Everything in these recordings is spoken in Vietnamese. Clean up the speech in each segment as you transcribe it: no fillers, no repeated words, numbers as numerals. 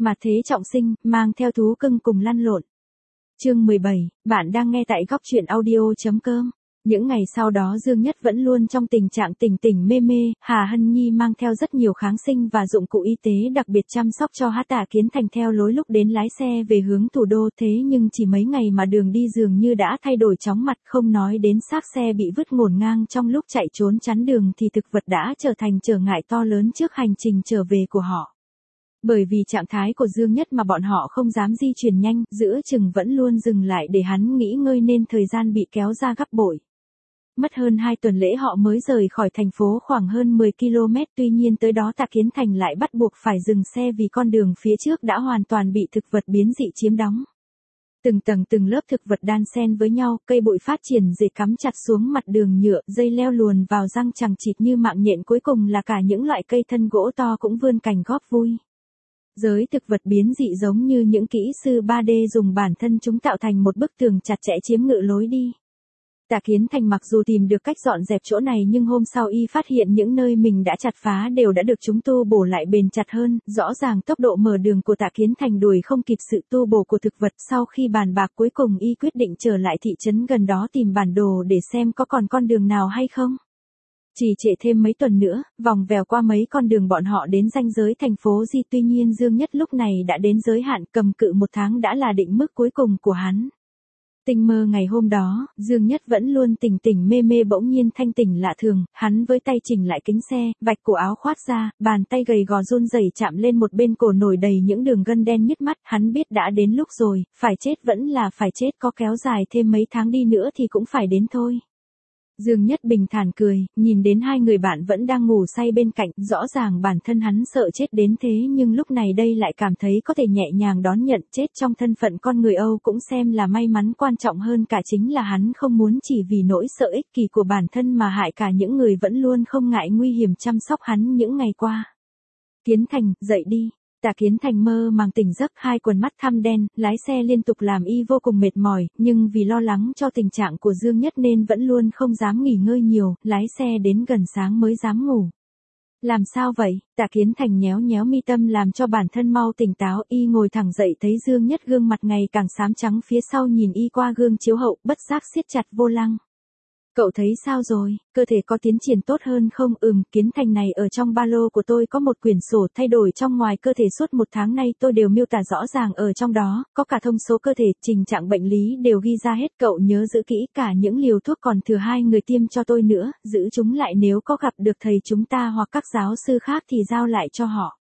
Mà thế trọng sinh, mang theo thú cưng cùng lăn lộn. Chương 17, bạn đang nghe tại góc truyện audio.com. Những ngày sau đó Dương Nhất vẫn luôn trong tình trạng tỉnh tỉnh mê mê, Hà Hân Nhi mang theo rất nhiều kháng sinh và dụng cụ y tế đặc biệt chăm sóc cho Tạ Kiến Thành theo lối lúc đến lái xe về hướng thủ đô. Thế nhưng chỉ mấy ngày mà đường đi dường như đã thay đổi chóng mặt, không nói đến xác xe bị vứt ngổn ngang trong lúc chạy trốn chắn đường thì thực vật đã trở thành trở ngại to lớn trước hành trình trở về của họ. Bởi vì trạng thái của Dương Nhất mà bọn họ không dám di chuyển nhanh, giữa chừng vẫn luôn dừng lại để hắn nghỉ ngơi nên thời gian bị kéo ra gấp bội. Mất hơn 2 tuần lễ họ mới rời khỏi thành phố khoảng hơn 10 km, tuy nhiên tới đó Tạ Kiến Thành lại bắt buộc phải dừng xe vì con đường phía trước đã hoàn toàn bị thực vật biến dị chiếm đóng. Từng tầng từng lớp thực vật đan xen với nhau, cây bụi phát triển rễ cắm chặt xuống mặt đường nhựa, dây leo luồn vào răng chằng chịt như mạng nhện, cuối cùng là cả những loại cây thân gỗ to cũng vươn cành góp vui. Giới thực vật biến dị giống như những kỹ sư 3D dùng bản thân chúng tạo thành một bức tường chặt chẽ chiếm ngự lối đi. Tạ Kiến Thành mặc dù tìm được cách dọn dẹp chỗ này nhưng hôm sau y phát hiện những nơi mình đã chặt phá đều đã được chúng tu bổ lại bền chặt hơn, rõ ràng tốc độ mở đường của Tạ Kiến Thành đuổi không kịp sự tu bổ của thực vật. Sau khi bàn bạc cuối cùng y quyết định trở lại thị trấn gần đó tìm bản đồ để xem có còn con đường nào hay không. Chỉ trễ thêm mấy tuần nữa, vòng vèo qua mấy con đường bọn họ đến ranh giới thành phố Di, tuy nhiên Dương Nhất lúc này đã đến giới hạn, cầm cự 1 tháng đã là định mức cuối cùng của hắn. Tinh mơ ngày hôm đó, Dương Nhất vẫn luôn tỉnh tỉnh mê mê bỗng nhiên thanh tỉnh lạ thường, hắn với tay chỉnh lại kính xe, vạch cổ áo khoác ra, bàn tay gầy gò run rẩy chạm lên một bên cổ nổi đầy những đường gân đen nhức mắt, hắn biết đã đến lúc rồi, phải chết vẫn là phải chết, có kéo dài thêm mấy tháng đi nữa thì cũng phải đến thôi. Dương Nhất bình thản cười, nhìn đến 2 người bạn vẫn đang ngủ say bên cạnh, rõ ràng bản thân hắn sợ chết đến thế nhưng lúc này đây lại cảm thấy có thể nhẹ nhàng đón nhận chết trong thân phận con người Âu cũng xem là may mắn, quan trọng hơn cả chính là hắn không muốn chỉ vì nỗi sợ ích kỷ của bản thân mà hại cả những người vẫn luôn không ngại nguy hiểm chăm sóc hắn những ngày qua. Kiến Thành, dậy đi. Tạ Kiến Thành mơ màng tỉnh giấc, 2 quần mắt thâm đen, lái xe liên tục làm y vô cùng mệt mỏi, nhưng vì lo lắng cho tình trạng của Dương Nhất nên vẫn luôn không dám nghỉ ngơi nhiều, lái xe đến gần sáng mới dám ngủ. Làm sao vậy? Tạ Kiến Thành nhéo nhéo mi tâm làm cho bản thân mau tỉnh táo, y ngồi thẳng dậy thấy Dương Nhất gương mặt ngày càng xám trắng phía sau, nhìn y qua gương chiếu hậu, bất giác siết chặt vô lăng. Cậu thấy sao rồi, cơ thể có tiến triển tốt hơn không? Kiến Thành này, ở trong ba lô của tôi có một quyển sổ thay đổi trong ngoài cơ thể suốt 1 tháng nay, tôi đều miêu tả rõ ràng ở trong đó, có cả thông số cơ thể, trình trạng bệnh lý đều ghi ra hết, cậu nhớ giữ kỹ, cả những liều thuốc còn thừa 2 người tiêm cho tôi nữa, giữ chúng lại, nếu có gặp được thầy chúng ta hoặc các giáo sư khác thì giao lại cho họ.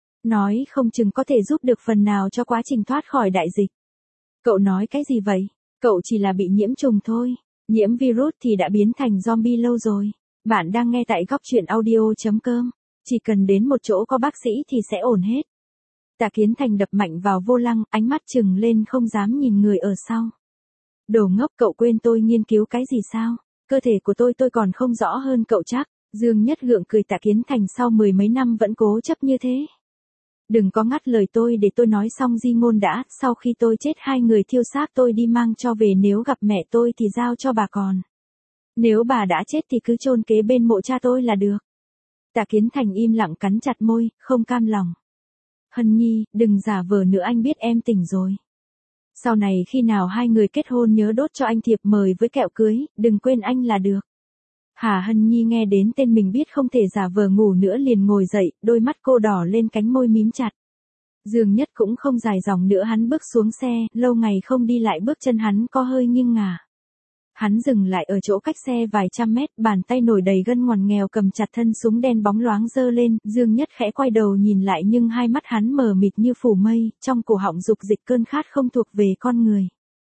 Nói không chừng có thể giúp được phần nào cho quá trình thoát khỏi đại dịch. Cậu nói cái gì vậy? Cậu chỉ là bị nhiễm trùng thôi. Nhiễm virus thì đã biến thành zombie lâu rồi. Bạn đang nghe tại góc truyện audio.com. Chỉ cần đến một chỗ có bác sĩ thì sẽ ổn hết. Tạ Kiến Thành đập mạnh vào vô lăng, ánh mắt trừng lên không dám nhìn người ở sau. Đồ ngốc, cậu quên tôi nghiên cứu cái gì sao? Cơ thể của tôi còn không rõ hơn cậu chắc. Dương Nhất gượng cười. Tạ Kiến Thành sau 10 mấy năm vẫn cố chấp như thế. Đừng có ngắt lời tôi, để tôi nói xong di ngôn đã, sau khi tôi chết 2 người thiêu xác tôi đi mang cho về, nếu gặp mẹ tôi thì giao cho bà, còn nếu bà đã chết thì cứ chôn kế bên mộ cha tôi là được. Tạ Kiến Thành im lặng cắn chặt môi, không cam lòng. Hân Nhi, đừng giả vờ nữa, anh biết em tỉnh rồi. Sau này khi nào 2 người kết hôn nhớ đốt cho anh thiệp mời với kẹo cưới, đừng quên anh là được. Hà Hân Nhi nghe đến tên mình biết không thể giả vờ ngủ nữa liền ngồi dậy, đôi mắt cô đỏ lên, cánh môi mím chặt. Dương Nhất cũng không dài dòng nữa, hắn bước xuống xe, lâu ngày không đi lại bước chân hắn có hơi nghiêng ngả. Hắn dừng lại ở chỗ cách xe vài trăm mét, bàn tay nổi đầy gân ngoằn nghèo cầm chặt thân súng đen bóng loáng giơ lên, Dương Nhất khẽ quay đầu nhìn lại nhưng hai mắt hắn mờ mịt như phủ mây, trong cổ họng dục dịch cơn khát không thuộc về con người.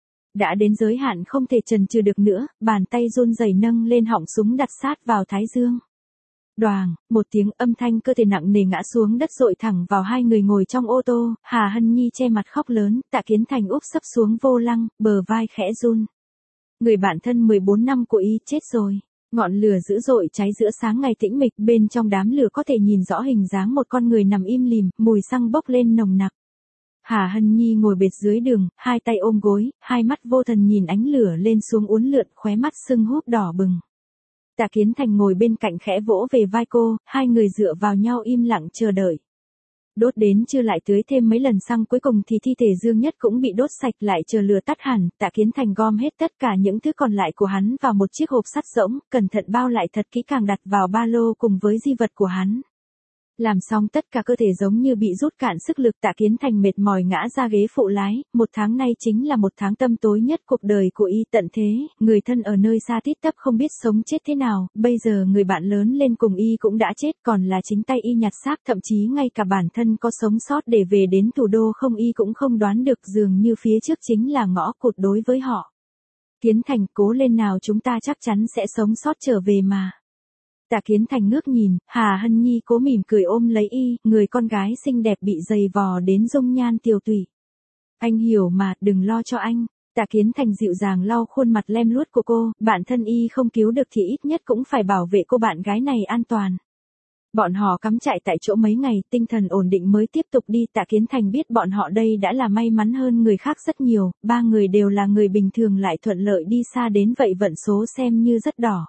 Đã đến giới hạn không thể chần chừ được nữa, bàn tay run rẩy nâng lên họng súng đặt sát vào thái dương. Đoàng, một tiếng, âm thanh cơ thể nặng nề ngã xuống đất dội thẳng vào 2 người ngồi trong ô tô. Hà Hân Nhi che mặt khóc lớn, Tạ Kiến Thành úp sấp xuống vô lăng, bờ vai khẽ run. Người bạn thân 14 năm của y chết rồi. Ngọn lửa dữ dội cháy giữa sáng ngày tĩnh mịch, bên trong đám lửa có thể nhìn rõ hình dáng một con người nằm im lìm, mùi xăng bốc lên nồng nặc. Hà Hân Nhi ngồi bệt dưới đường, 2 tay ôm gối, hai mắt vô thần nhìn ánh lửa lên xuống uốn lượn, khóe mắt sưng húp đỏ bừng. Tạ Kiến Thành ngồi bên cạnh khẽ vỗ về vai cô, 2 người dựa vào nhau im lặng chờ đợi. Đốt đến trưa lại tưới thêm mấy lần xăng, cuối cùng thì thi thể Dương Nhất cũng bị đốt sạch, lại chờ lửa tắt hẳn, Tạ Kiến Thành gom hết tất cả những thứ còn lại của hắn vào một chiếc hộp sắt rỗng, cẩn thận bao lại thật kỹ càng đặt vào ba lô cùng với di vật của hắn. Làm xong tất cả cơ thể giống như bị rút cạn sức lực, Tạ Kiến Thành mệt mỏi ngã ra ghế phụ lái, một tháng nay chính là một tháng tăm tối nhất cuộc đời của y. Tận thế, người thân ở nơi xa tít tắp không biết sống chết thế nào, bây giờ người bạn lớn lên cùng y cũng đã chết, còn là chính tay y nhặt xác, thậm chí ngay cả bản thân có sống sót để về đến thủ đô không y cũng không đoán được, dường như phía trước chính là ngõ cụt đối với họ. Kiến Thành, cố lên nào, chúng ta chắc chắn sẽ sống sót trở về mà. Tạ Kiến Thành ngước nhìn, Hà Hân Nhi cố mỉm cười ôm lấy y, người con gái xinh đẹp bị dày vò đến dung nhan tiều tụy. Anh hiểu mà, đừng lo cho anh. Tạ Kiến Thành dịu dàng lau khuôn mặt lem luốt của cô, bản thân y không cứu được thì ít nhất cũng phải bảo vệ cô bạn gái này an toàn. Bọn họ cắm trại tại chỗ mấy ngày, tinh thần ổn định mới tiếp tục đi. Tạ Kiến Thành biết bọn họ đây đã là may mắn hơn người khác rất nhiều, ba người đều là người bình thường lại thuận lợi đi xa đến vậy, vận số xem như rất đỏ.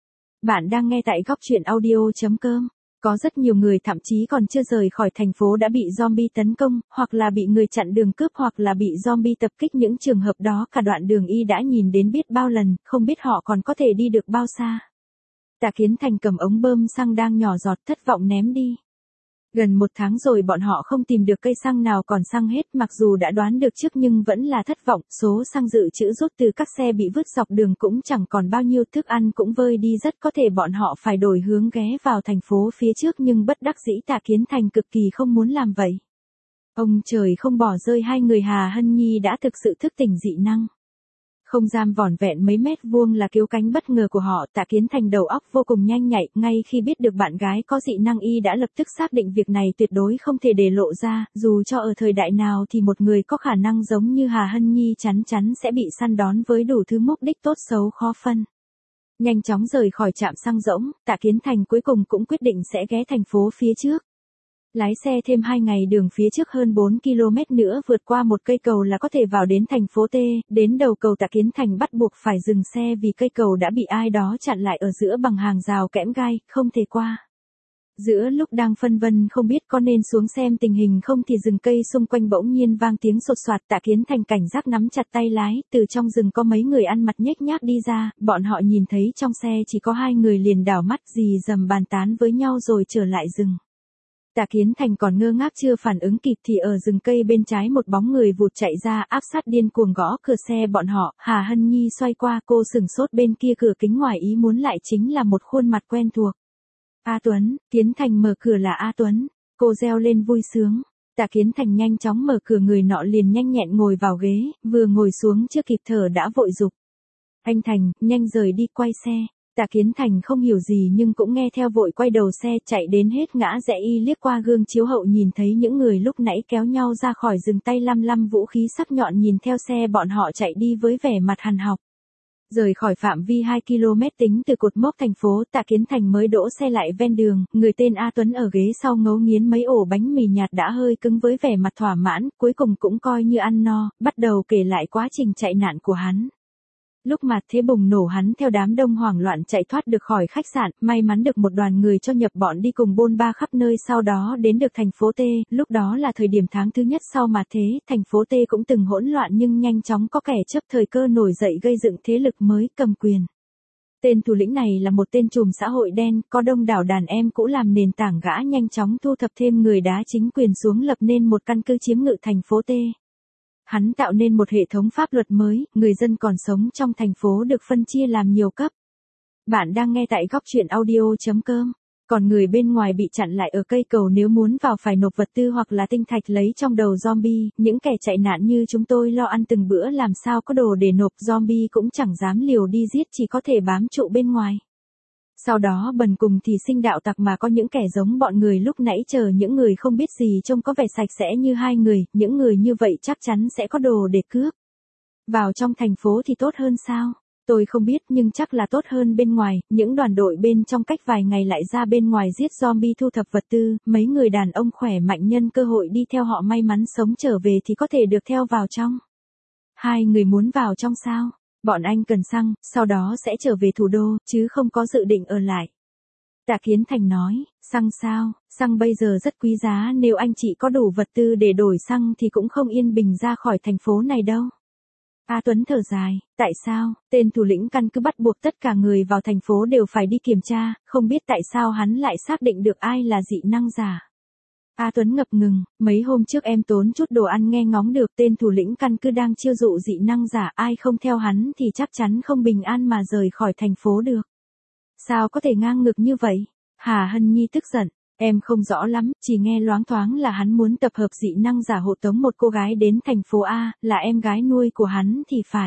Bạn đang nghe tại góc truyện audio.com. Có rất nhiều người thậm chí còn chưa rời khỏi thành phố đã bị zombie tấn công, hoặc là bị người chặn đường cướp, hoặc là bị zombie tập kích. Những trường hợp đó cả đoạn đường y đã nhìn đến biết bao lần, không biết họ còn có thể đi được bao xa. Tạ Kiến Thành cầm ống bơm xăng đang nhỏ giọt, thất vọng ném đi. Gần một tháng rồi bọn họ không tìm được cây xăng nào còn xăng hết, mặc dù đã đoán được trước nhưng vẫn là thất vọng, số xăng dự trữ rút từ các xe bị vứt dọc đường cũng chẳng còn bao nhiêu, thức ăn cũng vơi đi, rất có thể bọn họ phải đổi hướng ghé vào thành phố phía trước, nhưng bất đắc dĩ Tạ Kiến Thành cực kỳ không muốn làm vậy. Ông trời không bỏ rơi hai người Hà Hân Nhi đã thực sự thức tỉnh dị năng. Không gian vỏn vẹn mấy mét vuông là cứu cánh bất ngờ của họ. Tạ Kiến Thành đầu óc vô cùng nhanh nhạy, ngay khi biết được bạn gái có dị năng y đã lập tức xác định việc này tuyệt đối không thể để lộ ra, dù cho ở thời đại nào thì một người có khả năng giống như Hà Hân Nhi chắn chắn sẽ bị săn đón với đủ thứ mục đích tốt xấu khó phân. Nhanh chóng rời khỏi trạm xăng rỗng, Tạ Kiến Thành cuối cùng cũng quyết định sẽ ghé thành phố phía trước. Lái xe thêm 2 ngày đường phía trước hơn 4 km nữa vượt qua một cây cầu là có thể vào đến thành phố T, đến đầu cầu Tạ Kiến Thành bắt buộc phải dừng xe vì cây cầu đã bị ai đó chặn lại ở giữa bằng hàng rào kẽm gai, không thể qua. Giữa lúc đang phân vân không biết có nên xuống xem tình hình không thì rừng cây xung quanh bỗng nhiên vang tiếng sột soạt. Tạ Kiến Thành cảnh giác nắm chặt tay lái, từ trong rừng có mấy người ăn mặc nhếch nhác đi ra, bọn họ nhìn thấy trong xe chỉ có 2 người liền đảo mắt rì rầm bàn tán với nhau rồi trở lại rừng. Tạ Kiến Thành còn ngơ ngác chưa phản ứng kịp thì ở rừng cây bên trái một bóng người vụt chạy ra, áp sát điên cuồng gõ cửa xe bọn họ. Hà Hân Nhi xoay qua, cô sửng sốt, bên kia cửa kính ngoài ý muốn lại chính là một khuôn mặt quen thuộc. A Tuấn. Kiến Thành mở cửa là A Tuấn. Cô reo lên vui sướng. Tạ Kiến Thành nhanh chóng mở cửa, người nọ liền nhanh nhẹn ngồi vào ghế, vừa ngồi xuống chưa kịp thở đã vội giục. Anh Thành, nhanh rời đi, quay xe. Tạ Kiến Thành không hiểu gì nhưng cũng nghe theo, vội quay đầu xe chạy đến hết ngã rẽ. Y liếc qua gương chiếu hậu nhìn thấy những người lúc nãy kéo nhau ra khỏi rừng, tay lăm lăm vũ khí sắc nhọn nhìn theo xe bọn họ chạy đi với vẻ mặt hằn học. Rời khỏi phạm vi 2 km tính từ cột mốc thành phố, Tạ Kiến Thành mới đỗ xe lại ven đường, người tên A Tuấn ở ghế sau ngấu nghiến mấy ổ bánh mì nhạt đã hơi cứng với vẻ mặt thỏa mãn, cuối cùng cũng coi như ăn no, bắt đầu kể lại quá trình chạy nạn của hắn. Lúc mà thế bùng nổ hắn theo đám đông hoảng loạn chạy thoát được khỏi khách sạn, may mắn được một đoàn người cho nhập bọn đi cùng bôn ba khắp nơi, sau đó đến được thành phố T, lúc đó là thời điểm tháng thứ nhất sau mà thế, thành phố T cũng từng hỗn loạn nhưng nhanh chóng có kẻ chấp thời cơ nổi dậy gây dựng thế lực mới cầm quyền. Tên thủ lĩnh này là một tên trùm xã hội đen, có đông đảo đàn em cũ làm nền tảng, gã nhanh chóng thu thập thêm người đá chính quyền xuống lập nên một căn cứ chiếm ngự thành phố T. Hắn tạo nên một hệ thống pháp luật mới, người dân còn sống trong thành phố được phân chia làm nhiều cấp. Bạn đang nghe tại góc truyện audio.com. Còn người bên ngoài bị chặn lại ở cây cầu, nếu muốn vào phải nộp vật tư hoặc là tinh thạch lấy trong đầu zombie, những kẻ chạy nạn như chúng tôi lo ăn từng bữa làm sao có đồ để nộp, zombie cũng chẳng dám liều đi giết, chỉ có thể bám trụ bên ngoài. Sau đó bần cùng thì sinh đạo tặc, mà có những kẻ giống bọn người lúc nãy chờ những người không biết gì trông có vẻ sạch sẽ như hai người, những người như vậy chắc chắn sẽ có đồ để cướp. Vào trong thành phố thì tốt hơn sao? Tôi không biết nhưng chắc là tốt hơn bên ngoài, những đoàn đội bên trong cách vài ngày lại ra bên ngoài giết zombie thu thập vật tư, mấy người đàn ông khỏe mạnh nhân cơ hội đi theo họ may mắn sống trở về thì có thể được theo vào trong. Hai người muốn vào trong sao? Bọn anh cần xăng, sau đó sẽ trở về thủ đô, chứ không có dự định ở lại. Tạ Kiến Thành nói, xăng sao, xăng bây giờ rất quý giá, nếu anh chị có đủ vật tư để đổi xăng thì cũng không yên bình ra khỏi thành phố này đâu. A Tuấn thở dài, tại sao, tên thủ lĩnh căn cứ bắt buộc tất cả người vào thành phố đều phải đi kiểm tra, không biết tại sao hắn lại xác định được ai là dị năng giả. A Tuấn ngập ngừng, mấy hôm trước em tốn chút đồ ăn nghe ngóng được tên thủ lĩnh căn cứ đang chiêu dụ dị năng giả, ai không theo hắn thì chắc chắn không bình an mà rời khỏi thành phố được. Sao có thể ngang ngược như vậy? Hà Hân Nhi tức giận, em không rõ lắm, chỉ nghe loáng thoáng là hắn muốn tập hợp dị năng giả hộ tống một cô gái đến thành phố A, là em gái nuôi của hắn thì phải.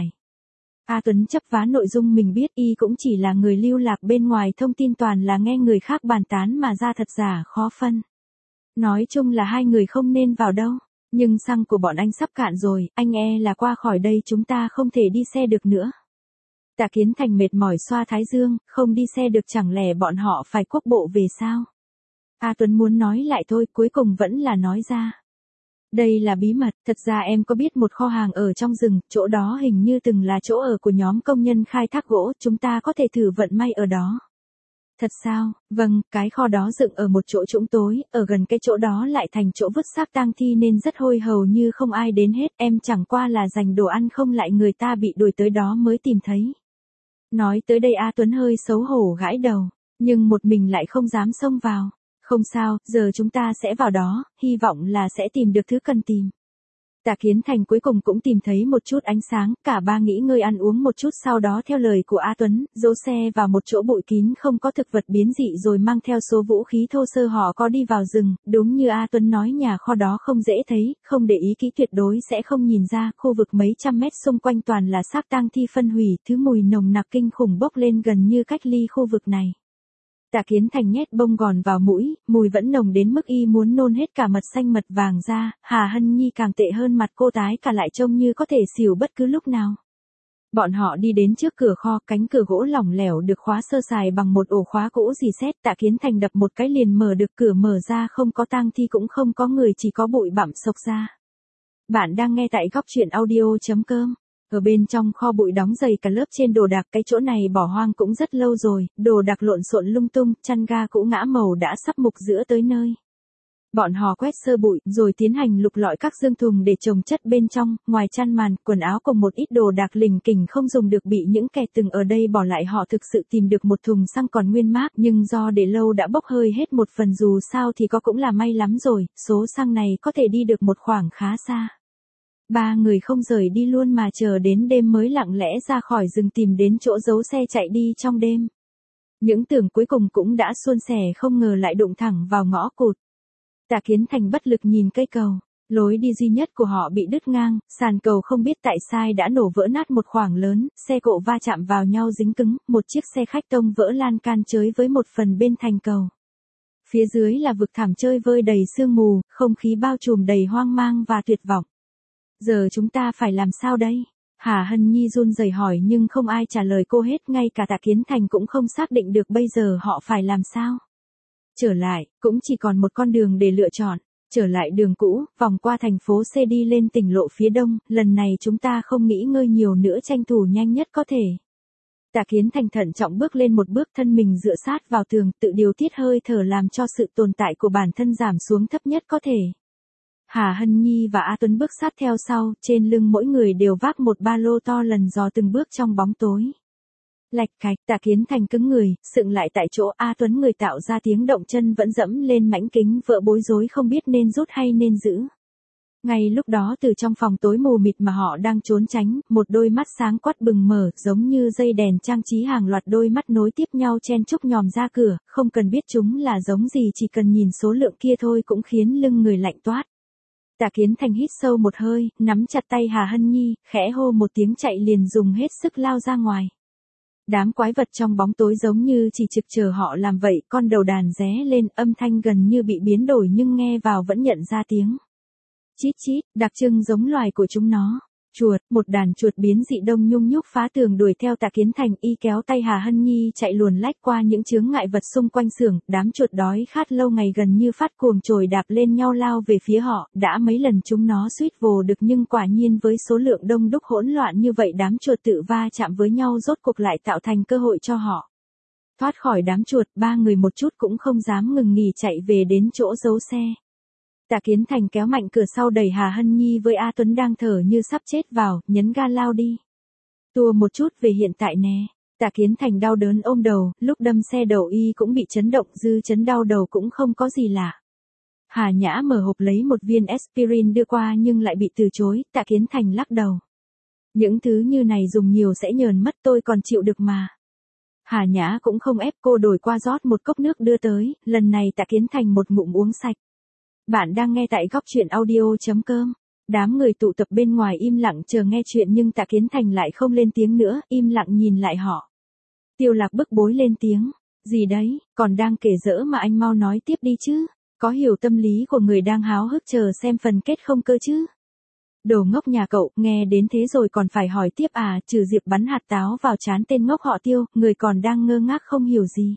A Tuấn chấp vá nội dung mình biết, y cũng chỉ là người lưu lạc bên ngoài, thông tin toàn là nghe người khác bàn tán mà ra, thật giả khó phân. Nói chung là hai người không nên vào đâu, nhưng xăng của bọn anh sắp cạn rồi, anh e là qua khỏi đây chúng ta không thể đi xe được nữa. Tạ Kiến Thành mệt mỏi xoa thái dương, không đi xe được chẳng lẽ bọn họ phải quốc bộ về sao? A Tuấn muốn nói lại thôi, cuối cùng vẫn là nói ra. Đây là bí mật, thật ra em có biết một kho hàng ở trong rừng, chỗ đó hình như từng là chỗ ở của nhóm công nhân khai thác gỗ, chúng ta có thể thử vận may ở đó. Thật sao? Vâng, cái kho đó dựng ở một chỗ trũng tối, ở gần cái chỗ đó lại thành chỗ vứt xác tang thi nên rất hôi hầu như không ai đến hết, em chẳng qua là dành đồ ăn không lại, người ta bị đuổi tới đó mới tìm thấy. Nói tới đây A Tuấn hơi xấu hổ gãi đầu, nhưng một mình lại không dám xông vào. Không sao, giờ chúng ta sẽ vào đó, hy vọng là sẽ tìm được thứ cần tìm. Tạ Kiến Thành cuối cùng cũng tìm thấy một chút ánh sáng, cả ba nghỉ ngơi ăn uống một chút, sau đó theo lời của A Tuấn, dỗ xe vào một chỗ bụi kín không có thực vật biến dị rồi mang theo số vũ khí thô sơ, họ có đi vào rừng, đúng như A Tuấn nói, nhà kho đó không dễ thấy, không để ý kỹ tuyệt đối sẽ không nhìn ra, khu vực mấy trăm mét xung quanh toàn là xác tang thi phân hủy, thứ mùi nồng nặc kinh khủng bốc lên gần như cách ly khu vực này. Tạ Kiến Thành nhét bông gòn vào mũi, mùi vẫn nồng đến mức y muốn nôn hết cả mật xanh mật vàng ra, Hà Hân Nhi càng tệ hơn, mặt cô tái cả lại, trông như có thể xỉu bất cứ lúc nào. Bọn họ đi đến trước cửa kho, cánh cửa gỗ lỏng lẻo được khóa sơ sài bằng một ổ khóa gỗ rỉ sét, Tạ Kiến Thành đập một cái liền mở được, cửa mở ra, không có tang thi cũng không có người, chỉ có bụi bặm xộc ra. Bạn đang nghe tại góc truyện audio.com. Ở bên trong kho bụi đóng dày cả lớp trên đồ đạc, cái chỗ này bỏ hoang cũng rất lâu rồi, đồ đạc lộn xộn lung tung, chăn ga cũ ngã màu đã sắp mục giữa tới nơi. Bọn họ quét sơ bụi, rồi tiến hành lục lọi các dương thùng để chồng chất bên trong, ngoài chăn màn, quần áo cùng một ít đồ đạc lình kình không dùng được bị những kẻ từng ở đây bỏ lại, họ thực sự tìm được một thùng xăng còn nguyên mác, nhưng do để lâu đã bốc hơi hết một phần, dù sao thì có cũng là may lắm rồi, số xăng này có thể đi được một khoảng khá xa. Ba người không rời đi luôn mà chờ đến đêm mới lặng lẽ ra khỏi rừng tìm đến chỗ giấu xe chạy đi trong đêm. Những tưởng cuối cùng cũng đã suôn sẻ, không ngờ lại đụng thẳng vào ngõ cụt. Tạ Kiến Thành bất lực nhìn cây cầu, lối đi duy nhất của họ bị đứt ngang, sàn cầu không biết tại sao đã nổ vỡ nát một khoảng lớn, xe cộ va chạm vào nhau dính cứng, một chiếc xe khách tông vỡ lan can chới với một phần bên thành cầu. Phía dưới là vực thẳm chơi vơi đầy sương mù, không khí bao trùm đầy hoang mang và tuyệt vọng. Giờ chúng ta phải làm sao đây? Hà Hân Nhi run rẩy hỏi, nhưng không ai trả lời cô hết, ngay cả Tạ Kiến Thành cũng không xác định được bây giờ họ phải làm sao. Trở lại, cũng chỉ còn một con đường để lựa chọn, trở lại đường cũ, vòng qua thành phố C đi lên tỉnh lộ phía đông, lần này chúng ta không nghĩ ngơi nhiều nữa, tranh thủ nhanh nhất có thể. Tạ Kiến Thành thận trọng bước lên một bước, thân mình dựa sát vào tường, tự điều tiết hơi thở làm cho sự tồn tại của bản thân giảm xuống thấp nhất có thể. Hà Hân Nhi và A Tuấn bước sát theo sau, trên lưng mỗi người đều vác một ba lô to, lần dò từng bước trong bóng tối. Lạch cạch, Tạ Kiến Thành cứng người, sững lại tại chỗ, A Tuấn người tạo ra tiếng động, chân vẫn dẫm lên mảnh kính vỡ, bối rối không biết nên rút hay nên giữ. Ngay lúc đó từ trong phòng tối mù mịt mà họ đang trốn tránh, một đôi mắt sáng quắc bừng mở, giống như dây đèn trang trí, hàng loạt đôi mắt nối tiếp nhau chen chúc nhòm ra cửa, không cần biết chúng là giống gì, chỉ cần nhìn số lượng kia thôi cũng khiến lưng người lạnh toát. Tạ Kiến Thành hít sâu một hơi, nắm chặt tay Hà Hân Nhi, khẽ hô một tiếng, chạy liền dùng hết sức lao ra ngoài. Đám quái vật trong bóng tối giống như chỉ trực chờ họ làm vậy, con đầu đàn ré lên, âm thanh gần như bị biến đổi nhưng nghe vào vẫn nhận ra tiếng. Chít chít, đặc trưng giống loài của chúng nó. Chuột, một đàn chuột biến dị đông nhung nhúc phá tường đuổi theo Tạ Kiến Thành, y kéo tay Hà Hân Nhi chạy luồn lách qua những chướng ngại vật xung quanh xưởng, đám chuột đói khát lâu ngày gần như phát cuồng trồi đạp lên nhau lao về phía họ, đã mấy lần chúng nó suýt vồ được nhưng quả nhiên với số lượng đông đúc hỗn loạn như vậy, đám chuột tự va chạm với nhau rốt cuộc lại tạo thành cơ hội cho họ. Thoát khỏi đám chuột, ba người một chút cũng không dám ngừng nghỉ chạy về đến chỗ giấu xe. Tạ Kiến Thành kéo mạnh cửa sau đẩy Hà Hân Nhi với A Tuấn đang thở như sắp chết vào, nhấn ga lao đi. Tua một chút về hiện tại nè. Tạ Kiến Thành đau đớn ôm đầu, lúc đâm xe đầu y cũng bị chấn động, dư chấn đau đầu cũng không có gì lạ. Hà Nhã mở hộp lấy một viên aspirin đưa qua nhưng lại bị từ chối, Tạ Kiến Thành lắc đầu. Những thứ như này dùng nhiều sẽ nhờn mất, tôi còn chịu được mà. Hà Nhã cũng không ép, cô đổi qua rót một cốc nước đưa tới, lần này Tạ Kiến Thành một ngụm uống sạch. Bạn đang nghe tại góc truyện audio.com. Đám người tụ tập bên ngoài im lặng chờ nghe chuyện nhưng Tạ Kiến Thành lại không lên tiếng nữa, im lặng nhìn lại họ. Tiêu Lạc bức bối lên tiếng. Gì đấy, còn đang kể giỡn mà anh mau nói tiếp đi chứ. Có hiểu tâm lý của người đang háo hức chờ xem phần kết không cơ chứ. Đồ ngốc nhà cậu, nghe đến thế rồi còn phải hỏi tiếp à, trừ Diệp bắn hạt táo vào trán tên ngốc họ Tiêu, người còn đang ngơ ngác không hiểu gì.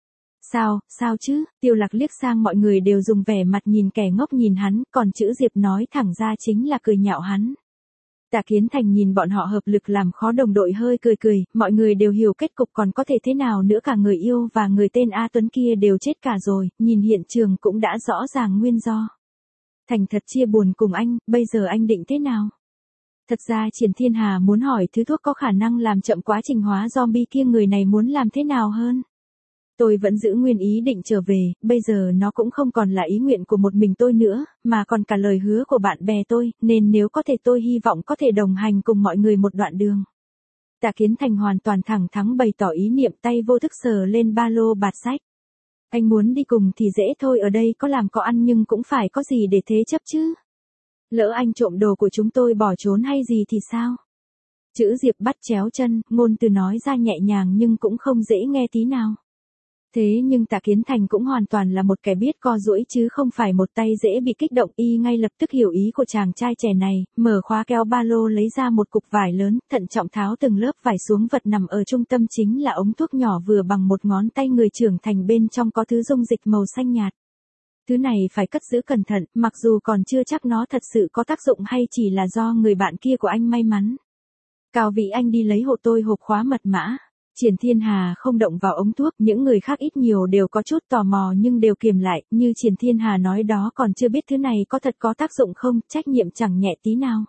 Sao chứ, Tiêu Lạc liếc sang mọi người đều dùng vẻ mặt nhìn kẻ ngốc nhìn hắn, còn chữ Diệp nói thẳng ra chính là cười nhạo hắn. Tạ Kiến Thành nhìn bọn họ hợp lực làm khó đồng đội hơi cười, mọi người đều hiểu kết cục còn có thể thế nào nữa, cả người yêu và người tên A Tuấn kia đều chết cả rồi, nhìn hiện trường cũng đã rõ ràng nguyên do. Thành thật chia buồn cùng anh, bây giờ anh định thế nào? Thật ra Triển Thiên Hà muốn hỏi thứ thuốc có khả năng làm chậm quá trình hóa zombie kia người này muốn làm thế nào hơn? Tôi vẫn giữ nguyên ý định trở về, bây giờ nó cũng không còn là ý nguyện của một mình tôi nữa, mà còn cả lời hứa của bạn bè tôi, nên nếu có thể tôi hy vọng có thể đồng hành cùng mọi người một đoạn đường. Tạ Kiến Thành hoàn toàn thẳng thắn bày tỏ ý niệm, tay vô thức sờ lên ba lô bạt sách. Anh muốn đi cùng thì dễ thôi, ở đây có làm có ăn nhưng cũng phải có gì để thế chấp chứ. Lỡ anh trộm đồ của chúng tôi bỏ trốn hay gì thì sao? Chữ Diệp bắt chéo chân, ngôn từ nói ra nhẹ nhàng nhưng cũng không dễ nghe tí nào. Thế nhưng Tạ Kiến Thành cũng hoàn toàn là một kẻ biết co duỗi chứ không phải một tay dễ bị kích động, y ngay lập tức hiểu ý của chàng trai trẻ này, mở khóa kéo ba lô lấy ra một cục vải lớn, thận trọng tháo từng lớp vải xuống, vật nằm ở trung tâm chính là ống thuốc nhỏ vừa bằng một ngón tay người trưởng thành, bên trong có thứ dung dịch màu xanh nhạt. Thứ này phải cất giữ cẩn thận, mặc dù còn chưa chắc nó thật sự có tác dụng hay chỉ là do người bạn kia của anh may mắn. Cao Vĩ Anh đi lấy hộ tôi hộp khóa mật mã. Triển Thiên Hà không động vào ống thuốc, những người khác ít nhiều đều có chút tò mò nhưng đều kiềm lại, như Triển Thiên Hà nói đó còn chưa biết thứ này có thật có tác dụng không, trách nhiệm chẳng nhẹ tí nào.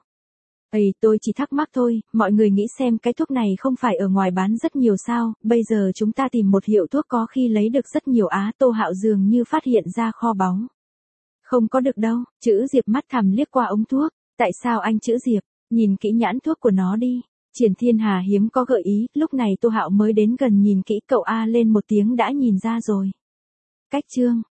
Tôi chỉ thắc mắc thôi, mọi người nghĩ xem cái thuốc này không phải ở ngoài bán rất nhiều sao, bây giờ chúng ta tìm một hiệu thuốc có khi lấy được rất nhiều á. Tô Hạo dường như phát hiện ra kho báu. Không có được đâu, chữ Diệp mắt thầm liếc qua ống thuốc, tại sao anh chữ Diệp, nhìn kỹ nhãn thuốc của nó đi. Triển Thiên Hà hiếm có gợi ý, lúc này Tô Hạo mới đến gần nhìn kỹ, cậu A lên một tiếng đã nhìn ra rồi. Cách chương